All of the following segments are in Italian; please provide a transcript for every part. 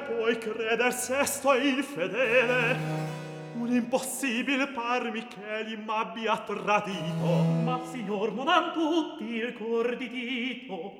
puoi creder sesto e infedele? Un impossibil parmi che egli m'abbia tradito. Ma signor, non han tutti il cor di dito.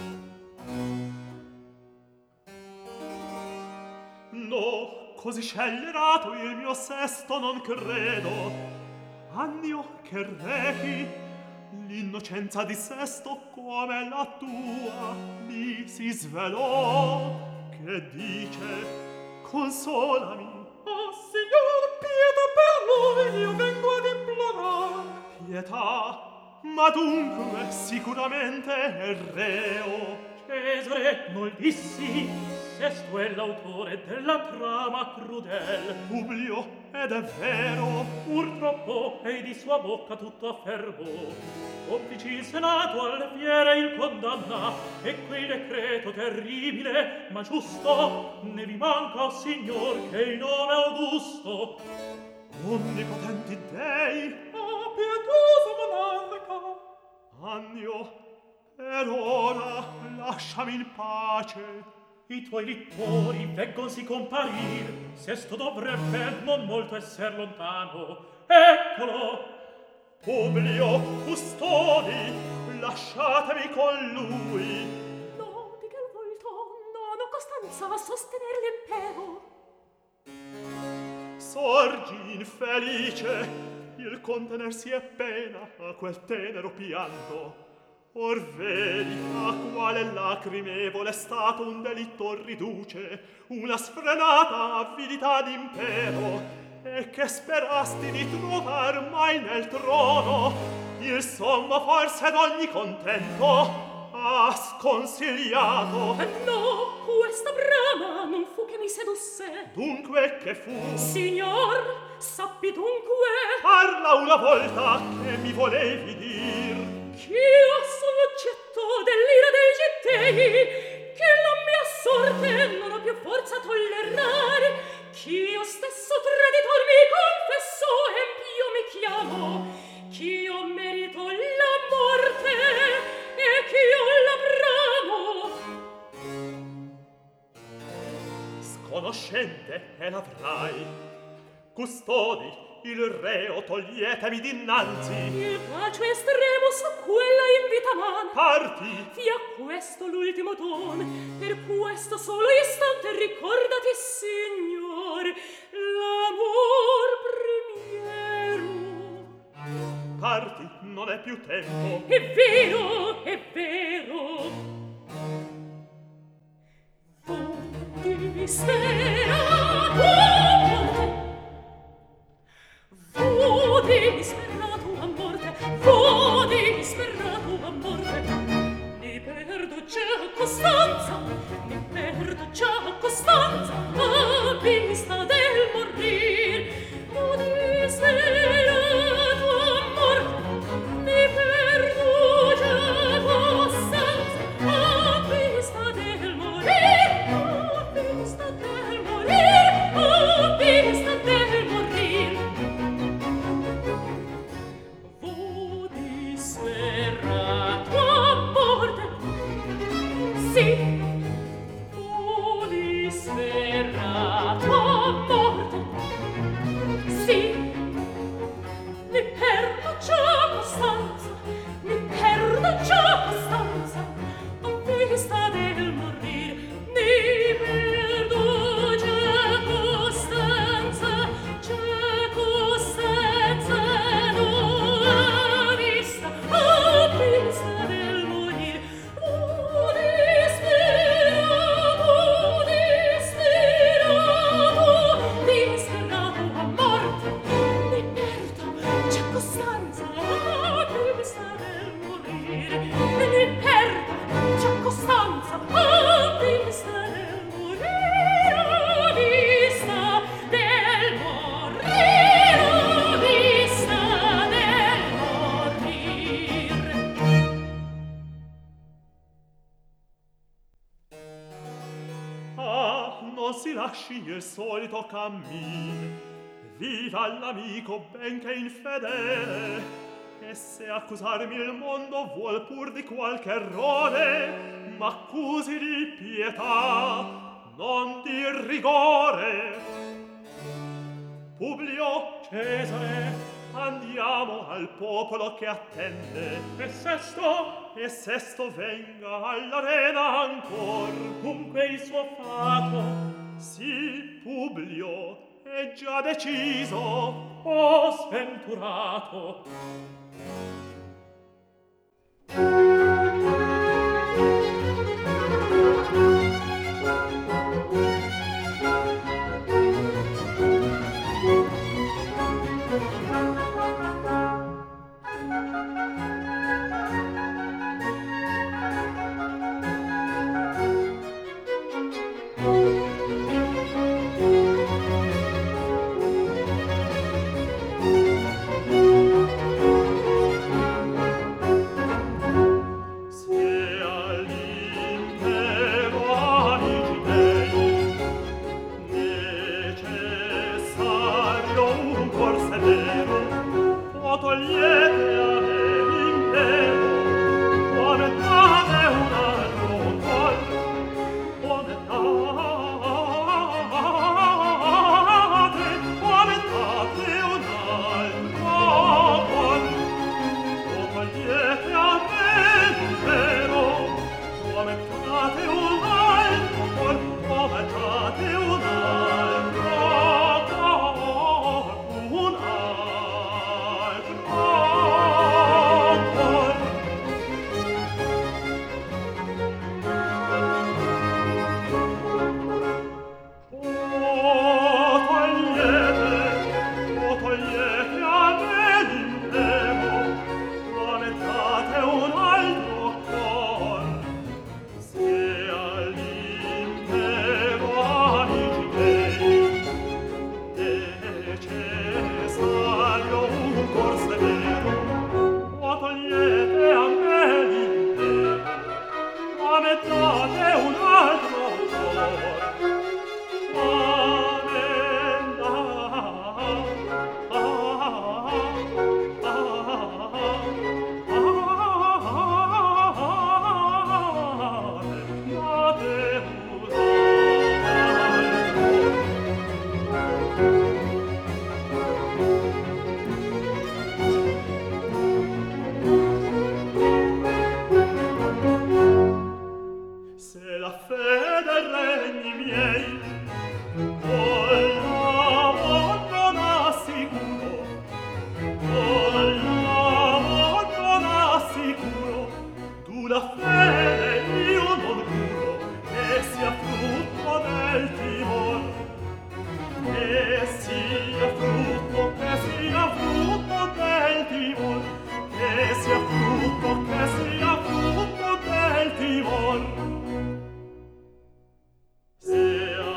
No, così scellerato il mio sesto non credo. Annio che rechi l'innocenza di sesto come la tua mi si svelò. Che dice, consolami. Oh, signor, pietà per lui, io vengo ad implorar. Pietà, ma dunque sicuramente è reo. Cesare, non dissi, sesto è l'autore della trama crudel. Publio, ed è vero. Purtroppo è di sua bocca tutto affermò. Offici il senato al fiere il condanna, e quel decreto terribile ma giusto ne vi manca, o signor, che il nome augusto. Onnipotenti dei, Ah, pietoso monarca, Annio, ed ora lasciami in pace. i tuoi littori veggonsi comparir, sesto dovrebbe non molto esser lontano. Eccolo! Publio, custodi, lasciatemi con lui. No, di che volto non ho costanza a sostenere l'impero. Sorgi infelice, il contenersi è pena a quel tenero pianto. Or vedi a quale lacrimevole stato un delitto riduce, una sfrenata avidità d'impero, e che sperasti di trovar mai nel trono il sommo forse d'ogni contento ha sconsigliato. No, questa brama non fu che mi sedusse. Dunque che fu? Signor, sappi dunque. Parla una volta che mi volevi dir. Ch'io sono oggetto dell'ira dei gittei, che la mia sorte non ho più forza a tollerare, ch'io stesso traditor mi confesso e pio mi chiamo, ch'io merito la morte e ch'io la bramo. Sconoscente e l'avrai. Custodi, il reo toglietemi dinanzi. Il bacio estremo su quella in vita man. Parti. Fia questo l'ultimo don, per questo solo istante ricordati, signor, l'amor primiero. Parti, non è più tempo. È vero, è vero. Tu disperato fu disperato a morte, fu disperato a morte. Mi perdo già Costanza, mi perdo già Costanza, a vista del morir. Fu disperato a morte, mi perdo già Costanza, a vista del morir, a vista del morir, a vista del morir. Fu disperato a morte, sì, fu disperato a morte, sì, mi perdo già Costanza, mi perdo già Costanza, a vista del morir, mi perdo già Costanza, no, a vista del morir. Disperato a morte, mi perdo già Costanza, a vista del morir. Mi perdo già Costanza, a vista del morir, a vista del morir, a vista del morir. Ah, non si lasci il solito cammin. Viva l'amico benché infedele. E se accusarmi il mondo vuol pur di qualche errore, m'accusi di pietà. non dir rigore. Publio, Cesare, andiamo al popolo che attende. e Sesto venga all'arena ancor. dunque il suo fato, Sì, Publio, è già deciso. oh sventurato. Se all'impevo agitei, necessario un cor severo, o togliete a me l'impevo, o mettate un altro cor, o mettate un altro cor. O togliete a me l'impero, o mettate un altro cor, o mettate un altro cor, un altro cor. O togliete a me l'impero, o mettate un altro cor. Se all'impevo agitei, necessario un cor severo, o togliete a me l'impero, o mettate un altro cor. Se la fede regni miei, l'amor non assicuro, l'amor non assicuro, tu la fede io non giuro, che sia frutto del timor, che sia frutto del timor, che sia frutto del timor. Se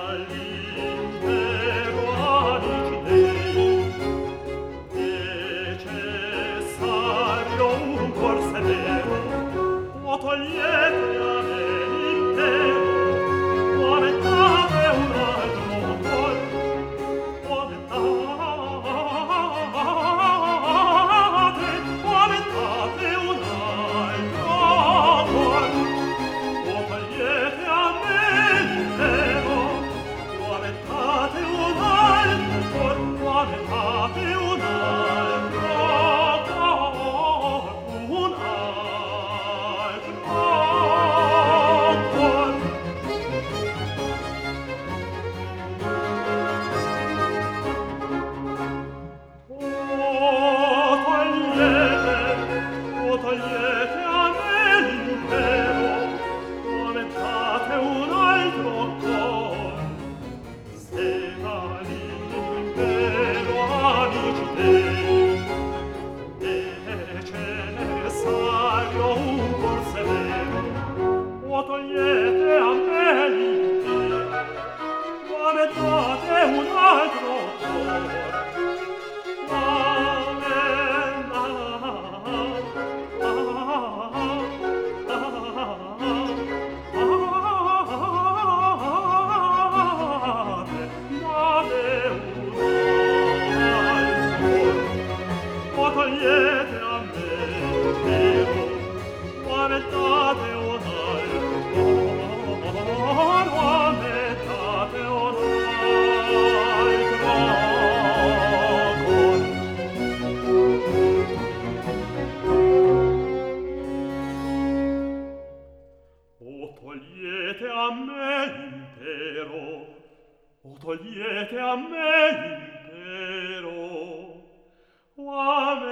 togliete a me l'impero, o togliete a me l'impero, o a me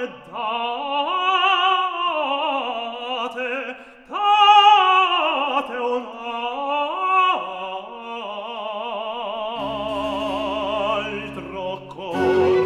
date un altro cor.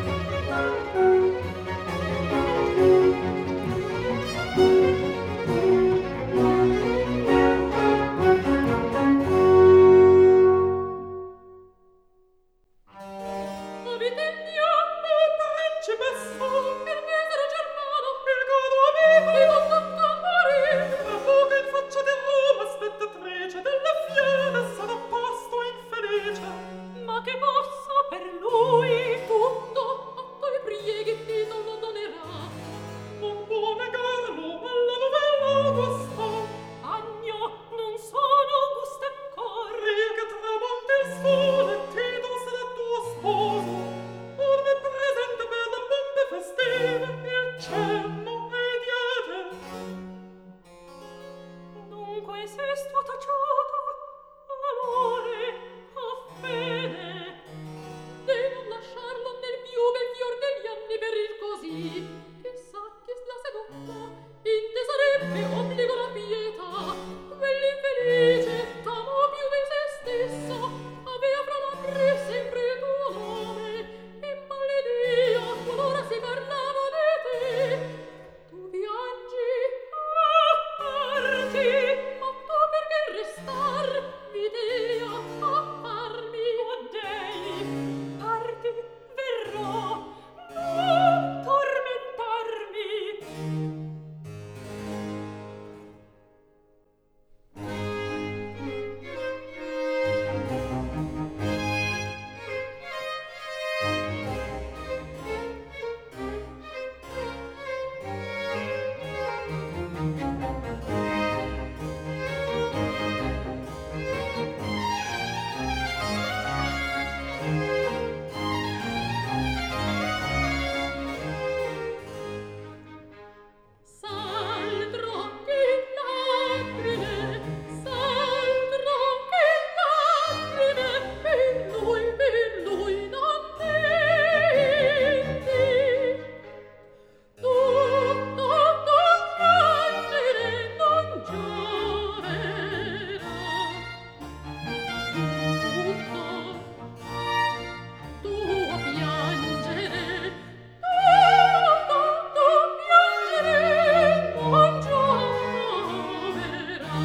Ma che possa per lui tutto a tuoi prieghi Tito lo donerà. Non può negarlo alla novella guasta. Agno, non sono augusta ancor. Ria che tramonta il sole, Tito sarà tuo sposo. Orme presente per la pompe festive, il cenno e i diete. Dunque sesto taciato, amore, a fede, de non lasciarlo nel più bel fior degli anni per il così, che sa che la seduta intesarebbe obbligo la pietà, quell'infelice t'amò più di se stesso, avea fra labbra sempre il tuo nome, e maledia qualora si parlava di te. Tu piangi, parti, ma tu perché restar, l'idea a farmi? Oh Dei, parti, verrò, non tormentarmi. Saldrò che lacrime, per lui non menti. Tutto piangere non gioverà. Tutto piangere, tutto piangere non gioverà.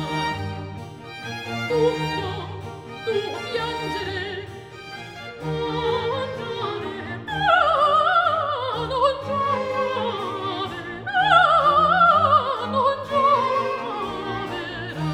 Tutto piangere non gioverà, non gioverà, non gioverà.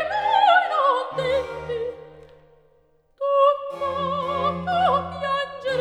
Piangere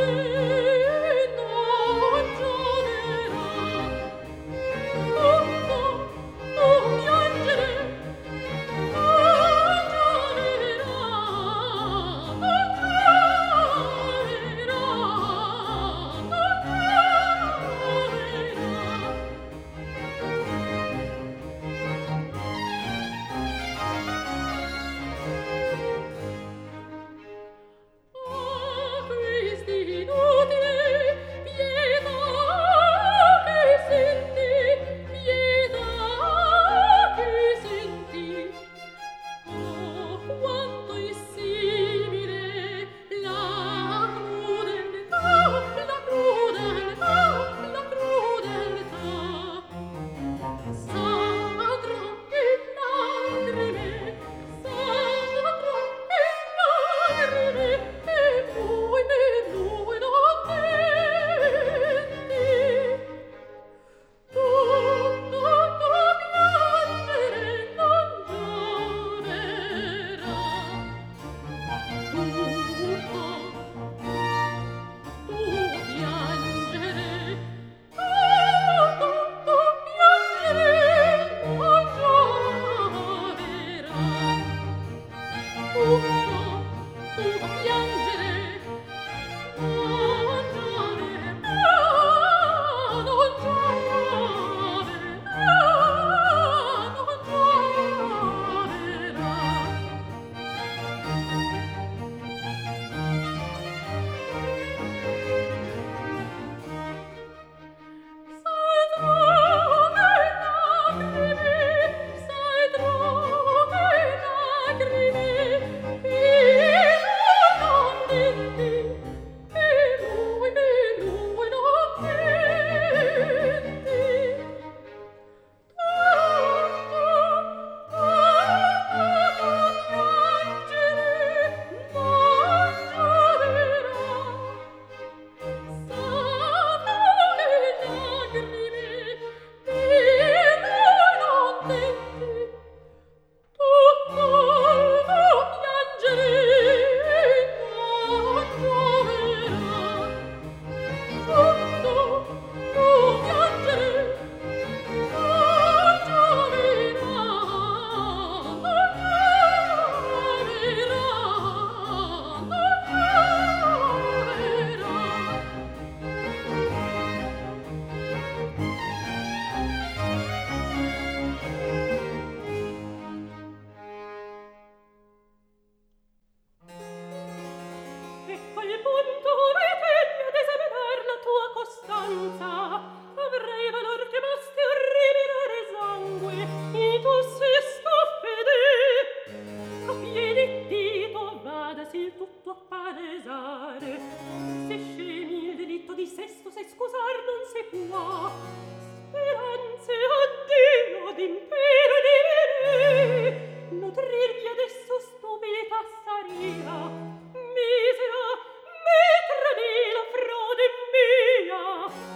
punto vedi ad esaminar la tua costanza. Avrei valor che basti a rimirare sangue in tuo sesto fede. A piedi dito vadasi il tutto a palesare. Se scemi il delitto di sesto, se scusar non si può. Speranze a Dio d'impero di venire, nutrirvi adesso stupidità saria. Misera, metra di la frode mia.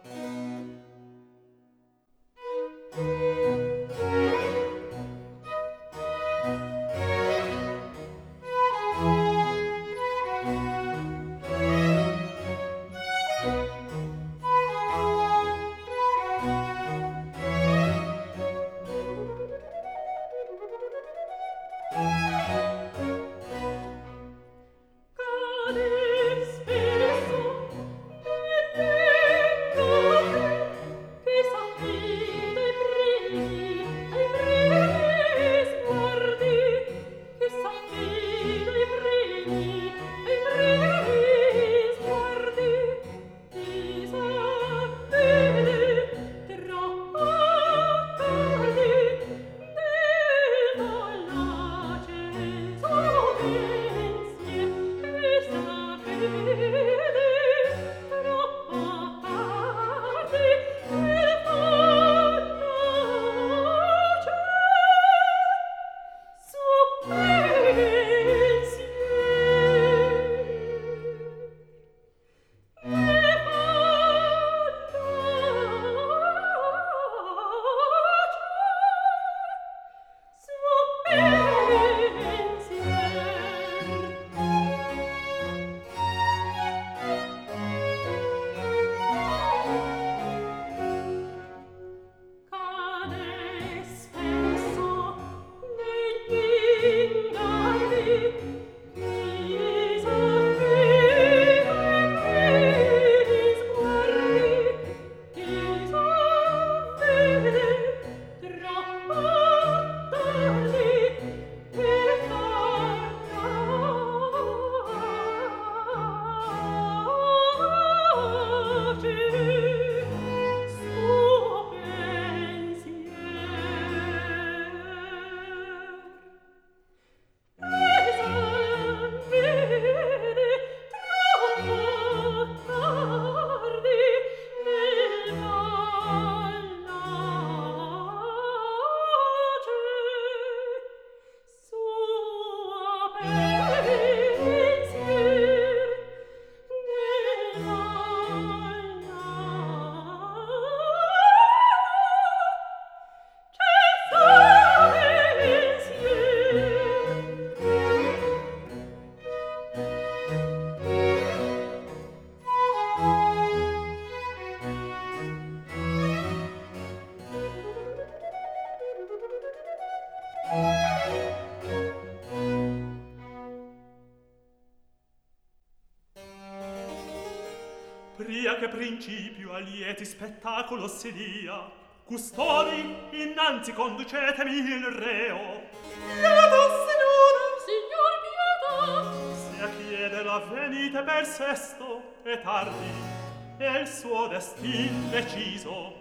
Pria che principio a lieti spettacolo si dia, custodi, innanzi conducetemi il reo. Pietà, signora! Signor Pietà! Se chiede la venite per sesto, è tardi, e il suo destin deciso.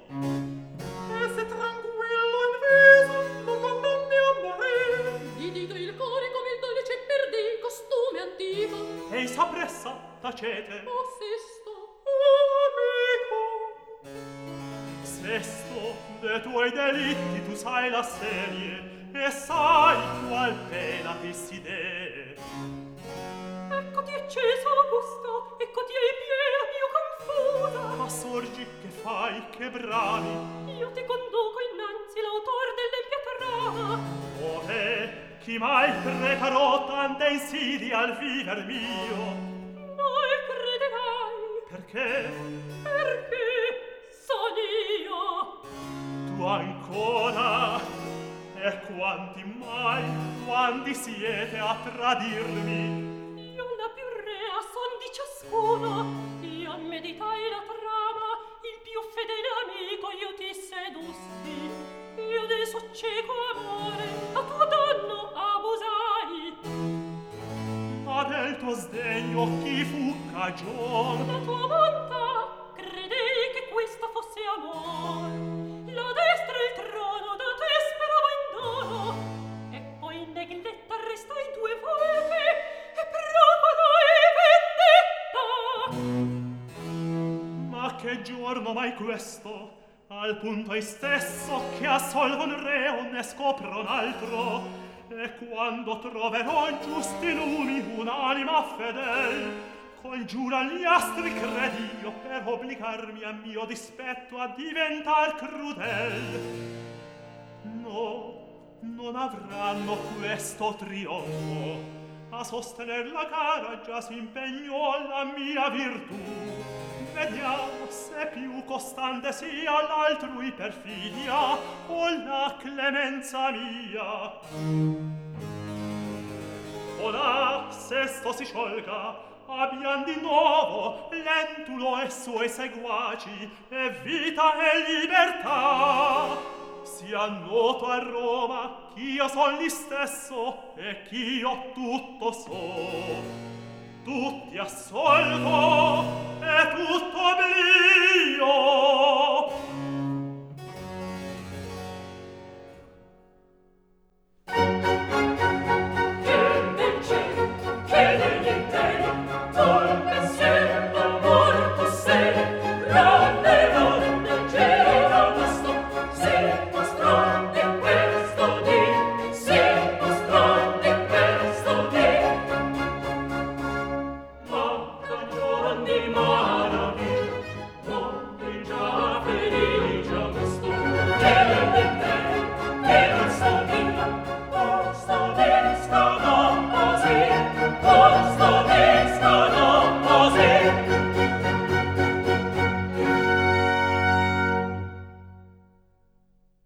E se tranquillo in viso non condanni a morire, gli dica il core come il dolce perdì, costume antico. Ei s'appressa, tacete. O sesto, Sesto, de tuoi delitti tu sai la serie, e sai qual pena ti si dee. Eccoti acceso, Augusto, eccoti ai piedi più confusa. Ma sorgi, che fai, che bravi? Io ti conduco innanzi l'autor dell'empiata rama. Ove, chi mai preparò tante insidie al viver mio? Noi crederai. Perché? Perché son io. Tu ancora? E quanti siete a tradirmi? Io la più rea son di ciascuno. Io meditai la trama, il più fedele amico io ti sedussi. Io del suo cieco amore a tuo danno abusai. Ma del tuo sdegno chi fu cagion? La tua bontà, credei che questo fosse amor. La destra e il trono da te speravo in dono, e poi in negletta restai 2 volte, e procurai vendetta. Ma che giorno mai questo? Al punto è stesso che assolvo un reo ne scopro un altro, e quando troverò in giusti lumi un'anima fedel, col giura agli astri cred'io per obbligarmi a mio dispetto a diventar crudel. No, non avranno questo trionfo, a sostener la gara già si impegnò la mia virtù. Vediamo se più costante sia l'altrui perfidia o la clemenza mia. O là, se sto si sciolga, abbian di nuovo l'entulo e suoi seguaci, e vita e libertà. Sia noto a Roma ch'io son lì stesso e ch'io tutto so. Tutti assolvo e tutto oblio. Che nel cielo, che negli interi, tu pensiero d'amor tu sei, grande donne, giro vasto, si mostrò di questo dì, si mostrò di questo dì. Ma